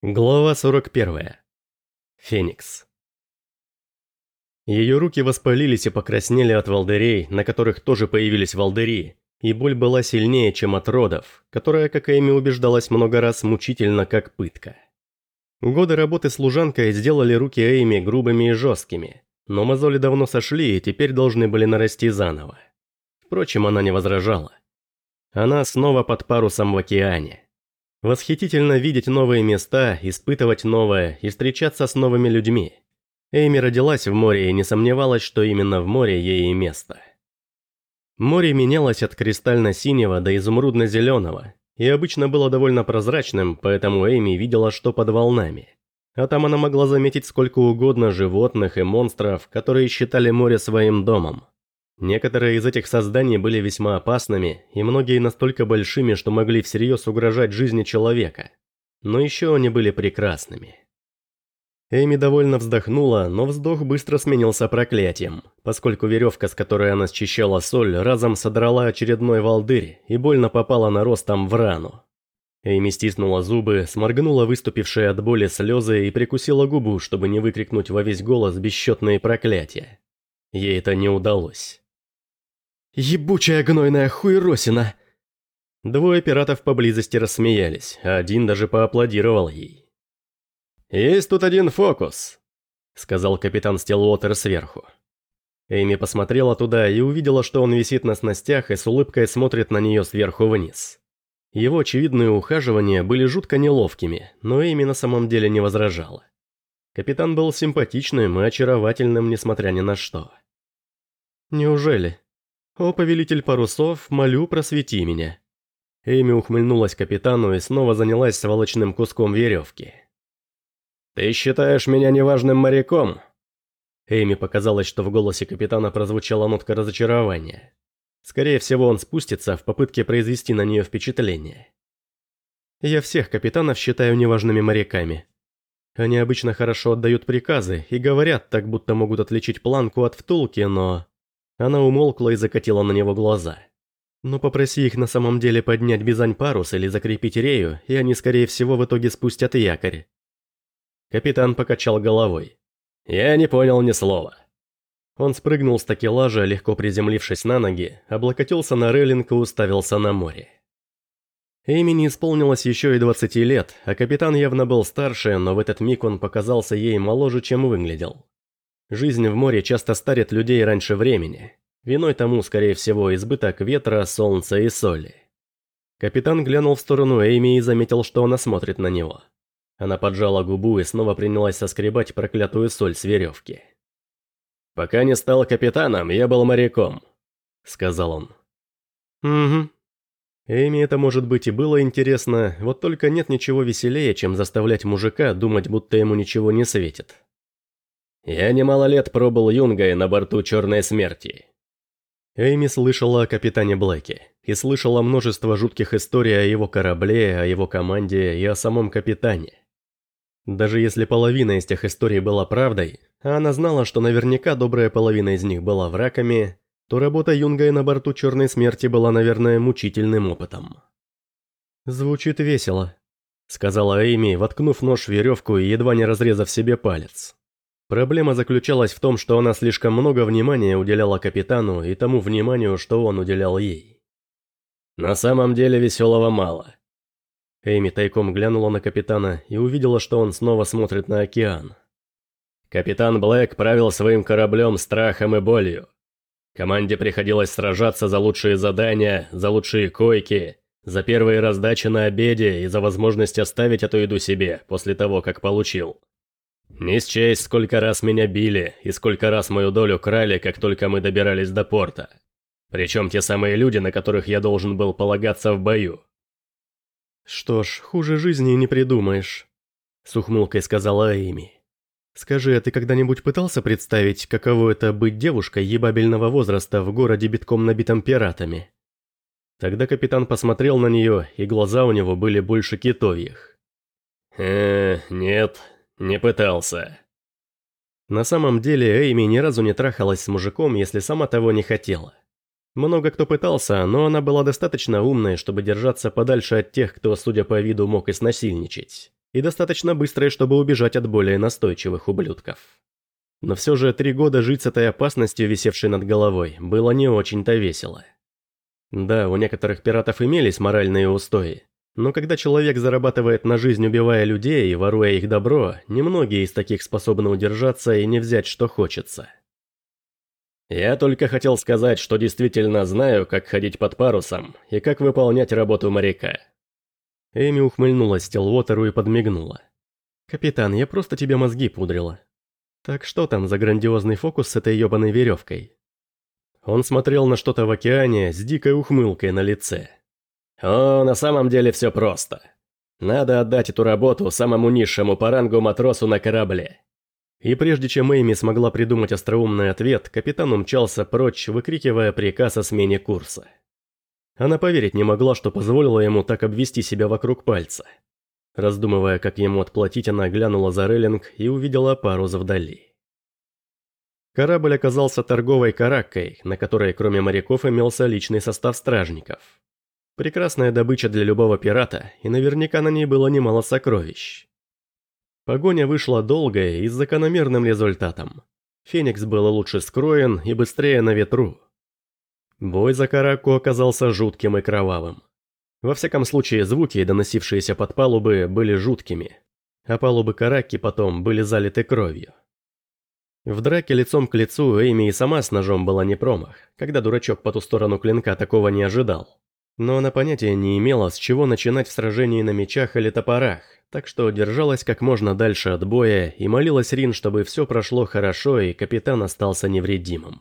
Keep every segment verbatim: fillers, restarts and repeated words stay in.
Глава сорок первая. Феникс. Ее руки воспалились и покраснели от волдырей, на которых тоже появились волдыри, и боль была сильнее, чем от родов, которая, как Эми убеждалась много раз, мучительно как пытка. Годы работы служанкой сделали руки Эми грубыми и жесткими, но мозоли давно сошли и теперь должны были нарасти заново. Впрочем, она не возражала. Она снова под парусом в океане. Восхитительно видеть новые места, испытывать новое и встречаться с новыми людьми. Эми родилась в море и не сомневалась, что именно в море ей и место. Море менялось от кристально-синего до изумрудно-зеленого, и обычно было довольно прозрачным, поэтому Эми видела, что под волнами. А там она могла заметить сколько угодно животных и монстров, которые считали море своим домом. Некоторые из этих созданий были весьма опасными, и многие настолько большими, что могли всерьез угрожать жизни человека. Но еще они были прекрасными. Эми довольно вздохнула, но вздох быстро сменился проклятием, поскольку веревка, с которой она счищала соль, разом содрала очередной волдырь и больно попала наростом в рану. Эми стиснула зубы, сморгнула выступившие от боли слезы и прикусила губу, чтобы не выкрикнуть во весь голос бесчетные проклятия. Ей это не удалось. «Ебучая гнойная хуеросина!» Двое пиратов поблизости рассмеялись, а один даже поаплодировал ей. «Есть тут один фокус», — сказал капитан Стиллуотер сверху. Эми посмотрела туда и увидела, что он висит на снастях и с улыбкой смотрит на нее сверху вниз. Его очевидные ухаживания были жутко неловкими, но Эми на самом деле не возражала. Капитан был симпатичным и очаровательным, несмотря ни на что. «Неужели? О, повелитель парусов, молю, просвети меня». Эми ухмыльнулась капитану и снова занялась сволочным куском веревки. «Ты считаешь меня неважным моряком?» Эми показалось, что в голосе капитана прозвучала нотка разочарования. Скорее всего, он спустится в попытке произвести на нее впечатление. «Я всех капитанов считаю неважными моряками. Они обычно хорошо отдают приказы и говорят так, будто могут отличить планку от втулки, но...» Она умолкла и закатила на него глаза. «Но попроси их на самом деле поднять бизань-парус или закрепить рею, и они, скорее всего, в итоге спустят якорь». Капитан покачал головой. «Я не понял ни слова». Он спрыгнул с такелажа, легко приземлившись на ноги, облокотился на рейлинг и уставился на море. Эми не исполнилось еще и двадцати лет, а капитан явно был старше, но в этот миг он показался ей моложе, чем выглядел. Жизнь в море часто старит людей раньше времени. Виной тому, скорее всего, избыток ветра, солнца и соли. Капитан глянул в сторону Эми и заметил, что она смотрит на него. Она поджала губу и снова принялась соскребать проклятую соль с веревки. «Пока не стал капитаном, я был моряком», — сказал он. «Угу». Эми это, может быть, и было интересно, вот только нет ничего веселее, чем заставлять мужика думать, будто ему ничего не светит. «Я немало лет пробыл юнгой на борту Черной Смерти». Эми слышала о капитане Блэке и слышала множество жутких историй о его корабле, о его команде и о самом капитане. Даже если половина из тех историй была правдой, а она знала, что наверняка добрая половина из них была врагами, то работа юнгой на борту Черной Смерти была, наверное, мучительным опытом. «Звучит весело», — сказала Эми, воткнув нож в веревку и едва не разрезав себе палец. Проблема заключалась в том, что она слишком много внимания уделяла капитану и тому вниманию, что он уделял ей. «На самом деле веселого мало». Эми тайком глянула на капитана и увидела, что он снова смотрит на океан. Капитан Блэк правил своим кораблем страхом и болью. Команде приходилось сражаться за лучшие задания, за лучшие койки, за первые раздачи на обеде и за возможность оставить эту еду себе после того, как получил. Не счесть, сколько раз меня били и сколько раз мою долю крали, как только мы добирались до порта. Причем те самые люди, на которых я должен был полагаться в бою. «Что ж, хуже жизни не придумаешь», — с ухмылкой сказала Эми. «Скажи, а ты когда-нибудь пытался представить, каково это быть девушкой ебабельного возраста в городе, битком набитом пиратами?» Тогда капитан посмотрел на нее, и глаза у него были больше китовьих. «Э, нет, не пытался». На самом деле Эми ни разу не трахалась с мужиком, если сама того не хотела. Много кто пытался, но она была достаточно умной, чтобы держаться подальше от тех, кто, судя по виду, мог и снасильничать. и достаточно быстрой, чтобы убежать от более настойчивых ублюдков. Но все же три года жить с этой опасностью, висевшей над головой, было не очень-то весело. Да, у некоторых пиратов имелись моральные устои, но когда человек зарабатывает на жизнь, убивая людей и воруя их добро, немногие из таких способны удержаться и не взять, что хочется. Я только хотел сказать, что действительно знаю, как ходить под парусом и как выполнять работу моряка. Эми ухмыльнулась Стиллуотеру и подмигнула. «Капитан, я просто тебе мозги пудрила. Так что там за грандиозный фокус с этой ебаной веревкой?» Он смотрел на что-то в океане с дикой ухмылкой на лице. «О, на самом деле все просто. Надо отдать эту работу самому низшему по рангу матросу на корабле». И прежде чем Эйми смогла придумать остроумный ответ, капитан умчался прочь, выкрикивая приказ о смене курса. Она поверить не могла, что позволила ему так обвести себя вокруг пальца. Раздумывая, как ему отплатить, она глянула за рейлинг и увидела парус вдали. Корабль оказался торговой караккой, на которой кроме моряков имелся личный состав стражников. Прекрасная добыча для любого пирата, и наверняка на ней было немало сокровищ. Погоня вышла долгая и с закономерным результатом. Феникс был лучше скроен и быстрее на ветру. Бой за каракку оказался жутким и кровавым. Во всяком случае, звуки, доносившиеся под палубы, были жуткими, а палубы каракки потом были залиты кровью. В драке лицом к лицу Эйми и сама с ножом была не промах, когда дурачок по ту сторону клинка такого не ожидал. Но она понятия не имела, с чего начинать в сражении на мечах или топорах, так что держалась как можно дальше от боя и молилась Рин, чтобы все прошло хорошо и капитан остался невредимым.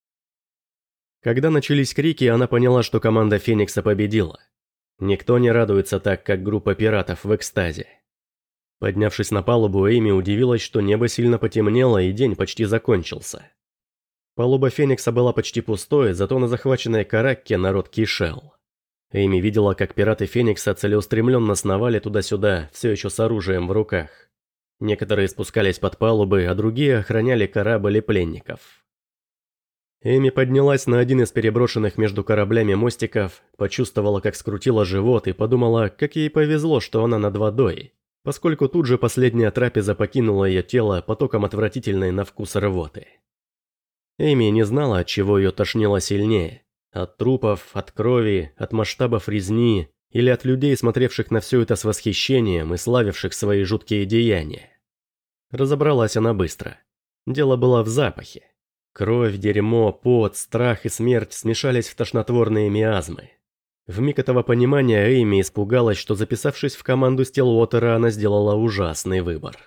Когда начались крики, она поняла, что команда Феникса победила. Никто не радуется так, как группа пиратов в экстазе. Поднявшись на палубу, Эйми удивилась, что небо сильно потемнело и день почти закончился. Палуба Феникса была почти пустой, зато на захваченной каракке народ кишел. Эйми видела, как пираты Феникса целеустремленно сновали туда-сюда, все еще с оружием в руках. Некоторые спускались под палубы, а другие охраняли корабль и пленников. Эми поднялась на один из переброшенных между кораблями мостиков, почувствовала, как скрутила живот и подумала, как ей повезло, что она над водой, поскольку тут же последняя трапеза покинула ее тело потоком отвратительной на вкус рвоты. Эми не знала, от чего ее тошнило сильнее. От трупов, от крови, от масштабов резни или от людей, смотревших на все это с восхищением и славивших свои жуткие деяния. Разобралась она быстро. Дело было в запахе. Кровь, дерьмо, пот, страх и смерть смешались в тошнотворные миазмы. Вмиг этого понимания Эйми испугалась, что, записавшись в команду Стиллуотера, она сделала ужасный выбор.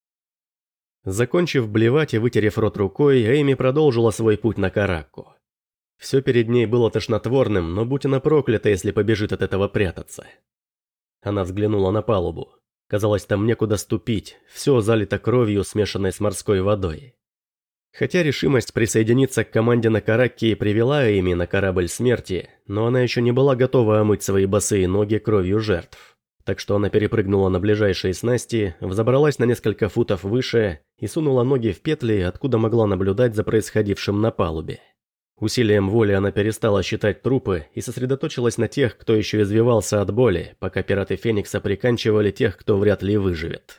Закончив блевать и вытерев рот рукой, Эйми продолжила свой путь на каракку. Все перед ней было тошнотворным, но будь она проклята, если побежит от этого прятаться. Она взглянула на палубу. Казалось, там некуда ступить, все залито кровью, смешанной с морской водой. Хотя решимость присоединиться к команде на каракке и привела Эйми на корабль смерти, но она еще не была готова омыть свои босые ноги кровью жертв. Так что она перепрыгнула на ближайшие снасти, взобралась на несколько футов выше и сунула ноги в петли, откуда могла наблюдать за происходившим на палубе. Усилием воли она перестала считать трупы и сосредоточилась на тех, кто еще извивался от боли, пока пираты Феникса приканчивали тех, кто вряд ли выживет.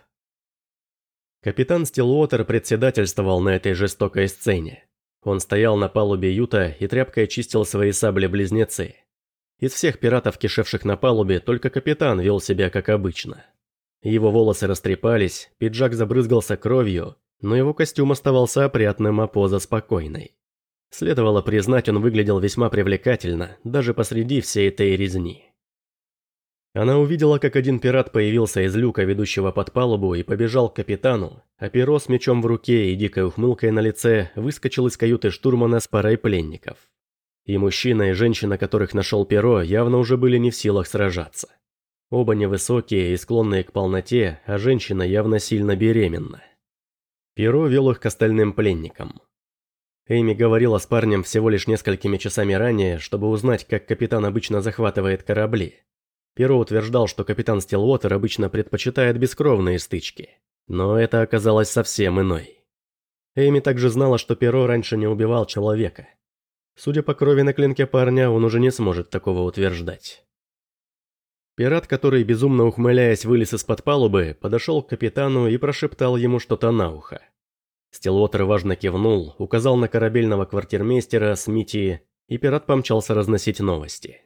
Капитан Стиллуотер председательствовал на этой жестокой сцене. Он стоял на палубе юта и тряпкой чистил свои сабли-близнецы. Из всех пиратов, кишевших на палубе, только капитан вел себя как обычно. Его волосы растрепались, пиджак забрызгался кровью, но его костюм оставался опрятным, а поза спокойной. Следовало признать, он выглядел весьма привлекательно, даже посреди всей этой резни. Она увидела, как один пират появился из люка, ведущего под палубу, и побежал к капитану, а Перо с мечом в руке и дикой ухмылкой на лице выскочил из каюты штурмана с парой пленников. И мужчина, и женщина, которых нашел Перо, явно уже были не в силах сражаться. Оба невысокие и склонные к полноте, а женщина явно сильно беременна. Перо вел их к остальным пленникам. Эйми говорила с парнем всего лишь несколькими часами ранее, чтобы узнать, как капитан обычно захватывает корабли. Перо утверждал, что капитан Стиллуотер обычно предпочитает бескровные стычки, но это оказалось совсем иной. Эйми также знала, что Перо раньше не убивал человека. Судя по крови на клинке парня, он уже не сможет такого утверждать. Пират, который, безумно ухмыляясь, вылез из-под палубы, подошел к капитану и прошептал ему что-то на ухо. Стиллуотер важно кивнул, указал на корабельного квартирмейстера Смити, и пират помчался разносить новости.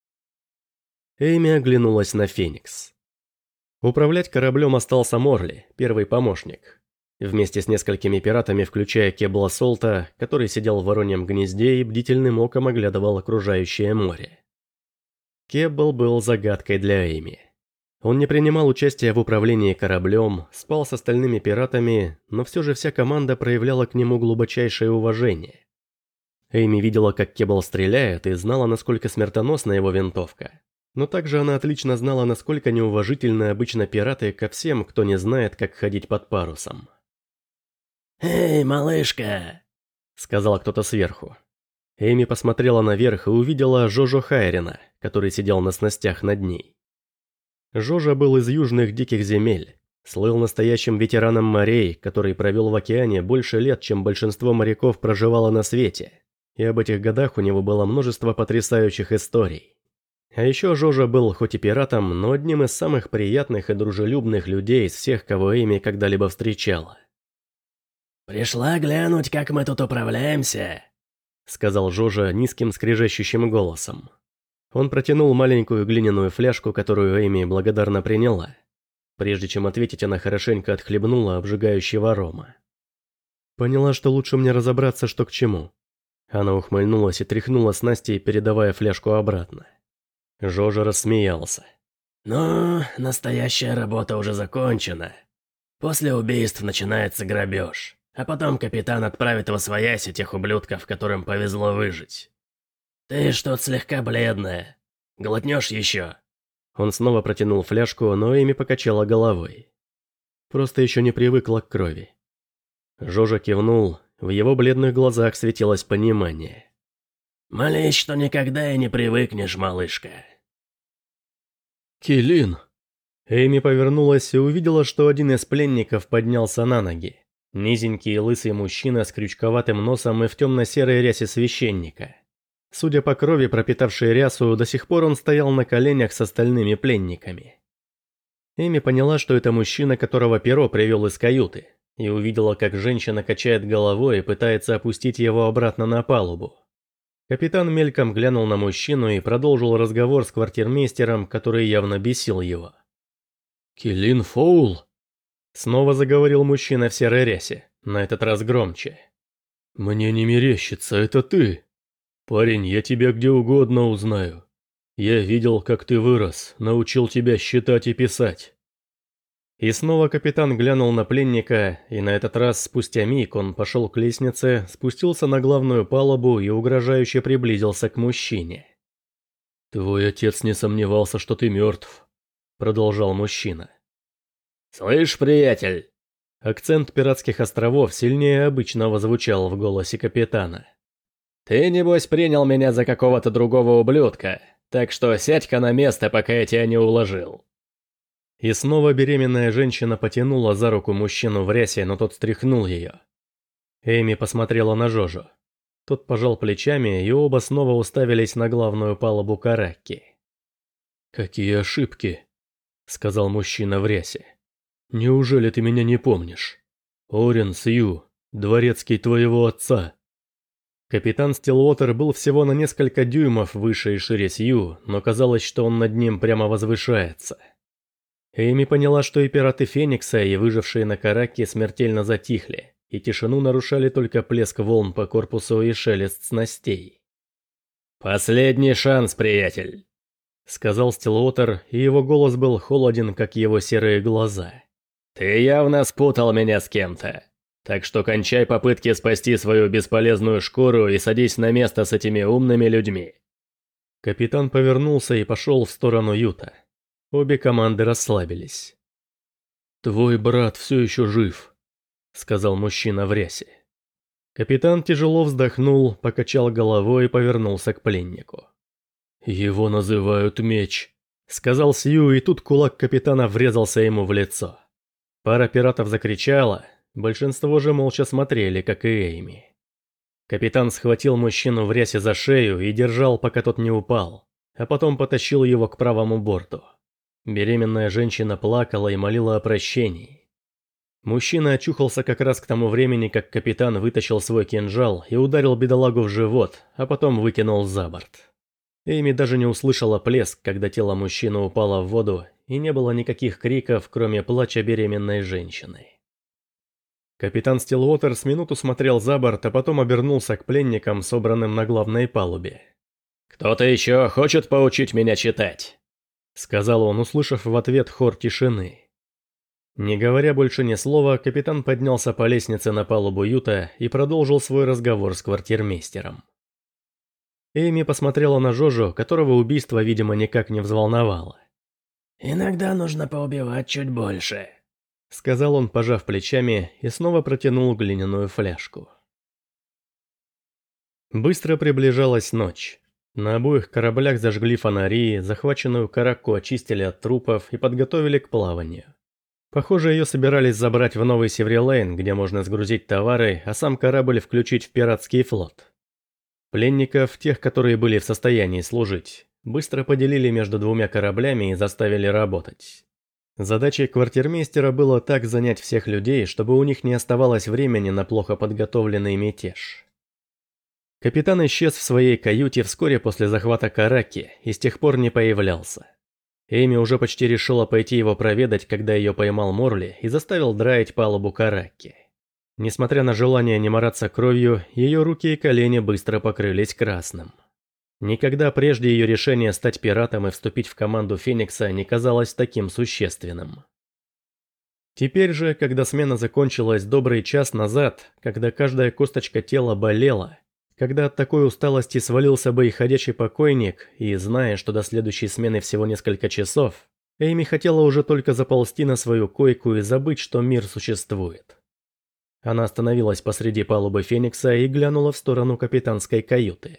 Эйми оглянулась на Феникс. Управлять кораблем остался Морли, первый помощник. Вместе с несколькими пиратами, включая Кебла Солта, который сидел в вороньем гнезде и бдительным оком оглядывал окружающее море. Кебл был загадкой для Эйми. Он не принимал участия в управлении кораблем, спал с остальными пиратами, но все же вся команда проявляла к нему глубочайшее уважение. Эйми видела, как Кебл стреляет, и знала, насколько смертоносна его винтовка. Но также она отлично знала, насколько неуважительны обычно пираты ко всем, кто не знает, как ходить под парусом. «Эй, малышка!» — сказал кто-то сверху. Эйми посмотрела наверх и увидела Жожо Хайрена, который сидел на снастях над ней. Жожа был из южных диких земель, слыл настоящим ветераном морей, который провел в океане больше лет, чем большинство моряков проживало на свете, и об этих годах у него было множество потрясающих историй. А еще Жожа был хоть и пиратом, но одним из самых приятных и дружелюбных людей из всех, кого Эйми когда-либо встречала. «Пришла глянуть, как мы тут управляемся», — сказал Жожа низким скрежещущим голосом. Он протянул маленькую глиняную фляжку, которую Эйми благодарно приняла. Прежде чем ответить, она хорошенько отхлебнула обжигающего арома. Поняла, что лучше мне разобраться, что к чему. Она ухмыльнулась и тряхнула снасти, передавая фляжку обратно. Жожа рассмеялся. «Ну, настоящая работа уже закончена. После убийств начинается грабеж, а потом капитан отправит восвоясь тех ублюдков, которым повезло выжить. Ты что-то слегка бледная. Глотнешь еще?» Он снова протянул фляжку, но Эйми покачала головой. Просто еще не привыкла к крови. Жожа кивнул, в его бледных глазах светилось понимание. «Молись, что никогда и не привыкнешь, малышка». «Килин!» Эйми повернулась и увидела, что один из пленников поднялся на ноги. Низенький и лысый мужчина с крючковатым носом и в темно-серой рясе священника. Судя по крови, пропитавшей рясу, до сих пор он стоял на коленях с остальными пленниками. Эми поняла, что это мужчина, которого Перо привел из каюты, и увидела, как женщина качает головой и пытается опустить его обратно на палубу. Капитан мельком глянул на мужчину и продолжил разговор с квартирмейстером, который явно бесил его. «Килин Фоул?» Снова заговорил мужчина в серой рясе, на этот раз громче. «Мне не мерещится, это ты. Парень, я тебя где угодно узнаю. Я видел, как ты вырос, научил тебя считать и писать». И снова капитан глянул на пленника, и на этот раз спустя миг он пошел к лестнице, спустился на главную палубу и угрожающе приблизился к мужчине. «Твой отец не сомневался, что ты мертв», — продолжал мужчина. «Слышь, приятель!» Акцент пиратских островов сильнее обычного звучал в голосе капитана. «Ты, небось, принял меня за какого-то другого ублюдка, так что сядь-ка на место, пока я тебя не уложил». И снова беременная женщина потянула за руку мужчину в рясе, но тот стряхнул ее. Эми посмотрела на Жожу. Тот пожал плечами, и оба снова уставились на главную палубу каракки. «Какие ошибки», — сказал мужчина в рясе. «Неужели ты меня не помнишь? Орен Сью, дворецкий твоего отца». Капитан Стиллуотер был всего на несколько дюймов выше и шире Сью, но казалось, что он над ним прямо возвышается. Эми поняла, что и пираты Феникса, и выжившие на каракке смертельно затихли, и тишину нарушали только плеск волн по корпусу и шелест снастей. «Последний шанс, приятель», — сказал Стиллуотер, и его голос был холоден, как его серые глаза. «Ты явно спутал меня с кем-то. Так что кончай попытки спасти свою бесполезную шкуру и садись на место с этими умными людьми». Капитан повернулся и пошел в сторону Юта. Обе команды расслабились. «Твой брат все еще жив», — сказал мужчина в рясе. Капитан тяжело вздохнул, покачал головой и повернулся к пленнику. «Его называют Меч», — сказал Сью, и тут кулак капитана врезался ему в лицо. Пара пиратов закричала, большинство же молча смотрели, как и Эйми. Капитан схватил мужчину в рясе за шею и держал, пока тот не упал, а потом потащил его к правому борту. Беременная женщина плакала и молила о прощении. Мужчина очухался как раз к тому времени, как капитан вытащил свой кинжал и ударил бедолагу в живот, а потом выкинул за борт. Эми даже не услышала плеск, когда тело мужчины упало в воду, и не было никаких криков, кроме плача беременной женщины. Капитан Стиллуотер с минуту смотрел за борт, а потом обернулся к пленникам, собранным на главной палубе. «Кто-то еще хочет поучить меня читать?» — сказал он, услышав в ответ хор тишины. Не говоря больше ни слова, капитан поднялся по лестнице на палубу юта и продолжил свой разговор с квартирмейстером. Эми посмотрела на Жожу, которого убийство, видимо, никак не взволновало. «Иногда нужно поубивать чуть больше», — сказал он, пожав плечами, и снова протянул глиняную фляжку. Быстро приближалась ночь. На обоих кораблях зажгли фонари, захваченную каракку очистили от трупов и подготовили к плаванию. Похоже, ее собирались забрать в Новый Севрилейн, где можно сгрузить товары, а сам корабль включить в пиратский флот. Пленников, тех, которые были в состоянии служить, быстро поделили между двумя кораблями и заставили работать. Задачей квартирмейстера было так занять всех людей, чтобы у них не оставалось времени на плохо подготовленный мятеж. Капитан исчез в своей каюте вскоре после захвата Караки и с тех пор не появлялся. Эми уже почти решила пойти его проведать, когда ее поймал Морли и заставил драить палубу Караки. Несмотря на желание не мараться кровью, ее руки и колени быстро покрылись красным. Никогда прежде ее решение стать пиратом и вступить в команду Феникса не казалось таким существенным. Теперь же, когда смена закончилась добрый час назад, когда каждая косточка тела болела, когда от такой усталости свалился бы и ходячий покойник, и зная, что до следующей смены всего несколько часов, Эми хотела уже только заползти на свою койку и забыть, что мир существует. Она остановилась посреди палубы Феникса и глянула в сторону капитанской каюты.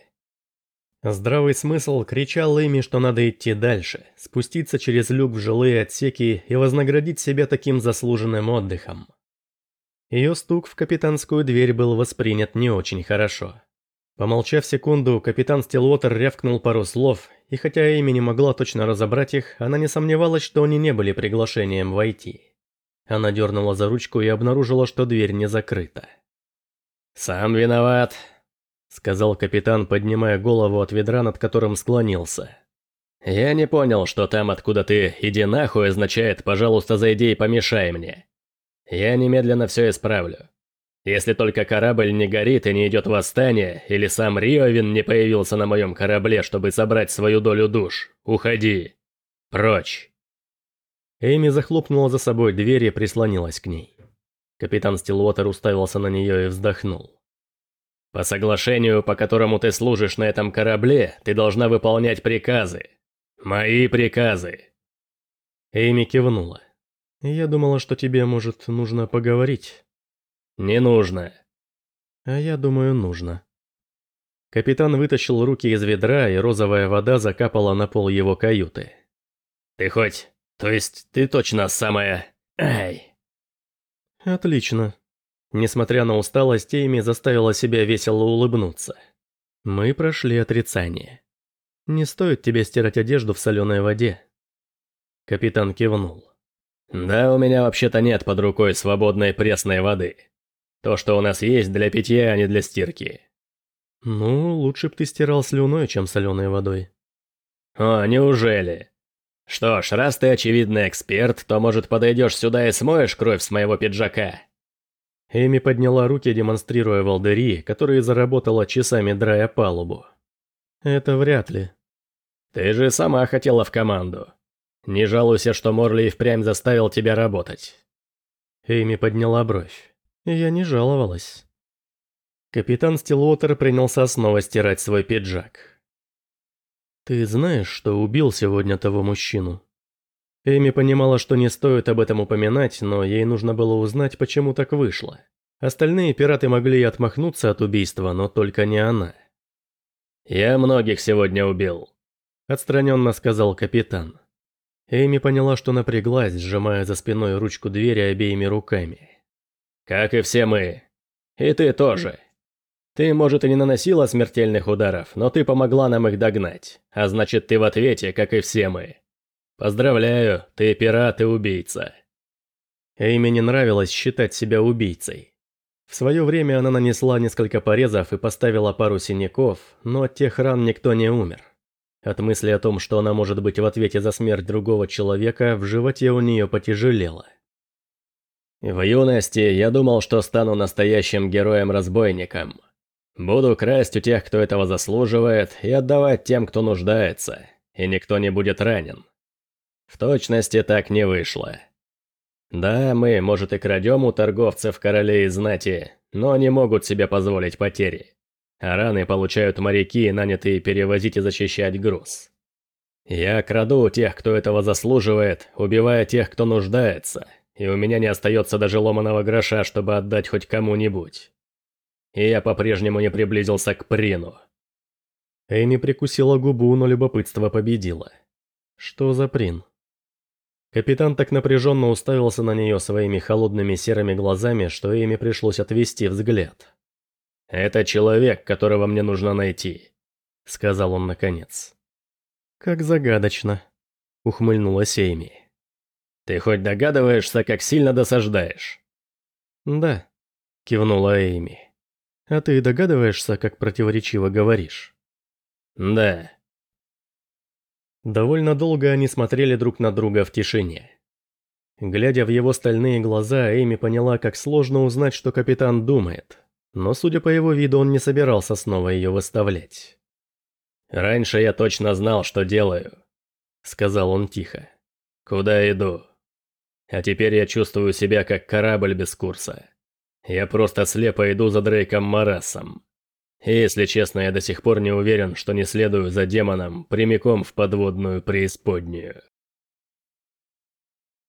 Здравый смысл кричал Эми, что надо идти дальше, спуститься через люк в жилые отсеки и вознаградить себя таким заслуженным отдыхом. Ее стук в капитанскую дверь был воспринят не очень хорошо. Помолчав секунду, капитан Стиллуотер рявкнул пару слов, и хотя Эми не могла точно разобрать их, она не сомневалась, что они не были приглашением войти. Она дернула за ручку и обнаружила, что дверь не закрыта. «Сам виноват», — сказал капитан, поднимая голову от ведра, над которым склонился. «Я не понял, что там, откуда ты «иди нахуй» означает «пожалуйста, зайди и помешай мне». Я немедленно все исправлю. Если только корабль не горит и не идет восстание, или сам Риовин не появился на моем корабле, чтобы собрать свою долю душ, уходи. Прочь». Эми захлопнула за собой дверь и прислонилась к ней. Капитан Стиллуотер уставился на нее и вздохнул. «По соглашению, по которому ты служишь на этом корабле, ты должна выполнять приказы. Мои приказы». Эми кивнула. «Я думала, что тебе, может, нужно поговорить». «Не нужно». «А я думаю, нужно». Капитан вытащил руки из ведра, и розовая вода закапала на пол его каюты. «Ты хоть... То есть ты точно самая... Ай!» «Отлично». Несмотря на усталость, Эми заставила себя весело улыбнуться. «Мы прошли отрицание. Не стоит тебе стирать одежду в соленой воде». Капитан кивнул. «Да, у меня вообще-то нет под рукой свободной пресной воды. То, что у нас есть, для питья, а не для стирки». «Ну, лучше б ты стирал слюной, чем соленой водой». «О, неужели? Что ж, раз ты очевидный эксперт, то, может, подойдешь сюда и смоешь кровь с моего пиджака?» Эми подняла руки, демонстрируя волдыри, которые заработала часами, драя палубу. «Это вряд ли». «Ты же сама хотела в команду. Не жалуйся, что Морли и впрямь заставил тебя работать». Эми подняла бровь. «Я не жаловалась». Капитан Стиллуотер принялся снова стирать свой пиджак. «Ты знаешь, что убил сегодня того мужчину?» Эми понимала, что не стоит об этом упоминать, но ей нужно было узнать, почему так вышло. Остальные пираты могли и отмахнуться от убийства, но только не она. «Я многих сегодня убил», — отстраненно сказал капитан. Эми поняла, что напряглась, сжимая за спиной ручку двери обеими руками. «Как и все мы. И ты тоже. Ты, может, и не наносила смертельных ударов, но ты помогла нам их догнать, а значит, ты в ответе, как и все мы. Поздравляю, ты пират и убийца». Эйми не нравилось считать себя убийцей. В свое время она нанесла несколько порезов и поставила пару синяков, но от тех ран никто не умер. От мысли о том, что она может быть в ответе за смерть другого человека, в животе у нее потяжелело. «В юности я думал, что стану настоящим героем-разбойником. Буду красть у тех, кто этого заслуживает, и отдавать тем, кто нуждается, и никто не будет ранен. В точности так не вышло. Да, мы, может, и крадем у торговцев, королей и знати, но они могут себе позволить потери. А раны получают моряки, нанятые перевозить и защищать груз. Я краду у тех, кто этого заслуживает, убивая тех, кто нуждается, и у меня не остается даже ломаного гроша, чтобы отдать хоть кому-нибудь. И я по-прежнему не приблизился к Прину». Эйми прикусила губу, но любопытство победило. Что за Прин? Капитан так напряженно уставился на нее своими холодными серыми глазами, что Эйми пришлось отвести взгляд. «Это человек, которого мне нужно найти», — сказал он наконец. «Как загадочно», — ухмыльнулась Эйми. «Ты хоть догадываешься, как сильно досаждаешь?» «Да», — кивнула Эйми. «А ты догадываешься, как противоречиво говоришь?» «Да». Довольно долго они смотрели друг на друга в тишине. Глядя в его стальные глаза, Эйми поняла, как сложно узнать, что капитан думает, но, судя по его виду, он не собирался снова ее выставлять. «Раньше я точно знал, что делаю», — сказал он тихо. «Куда иду? А теперь я чувствую себя как корабль без курса. Я просто слепо иду за Дрейком Морасом. И, если честно, я до сих пор не уверен, что не следую за демоном прямиком в подводную преисподнюю».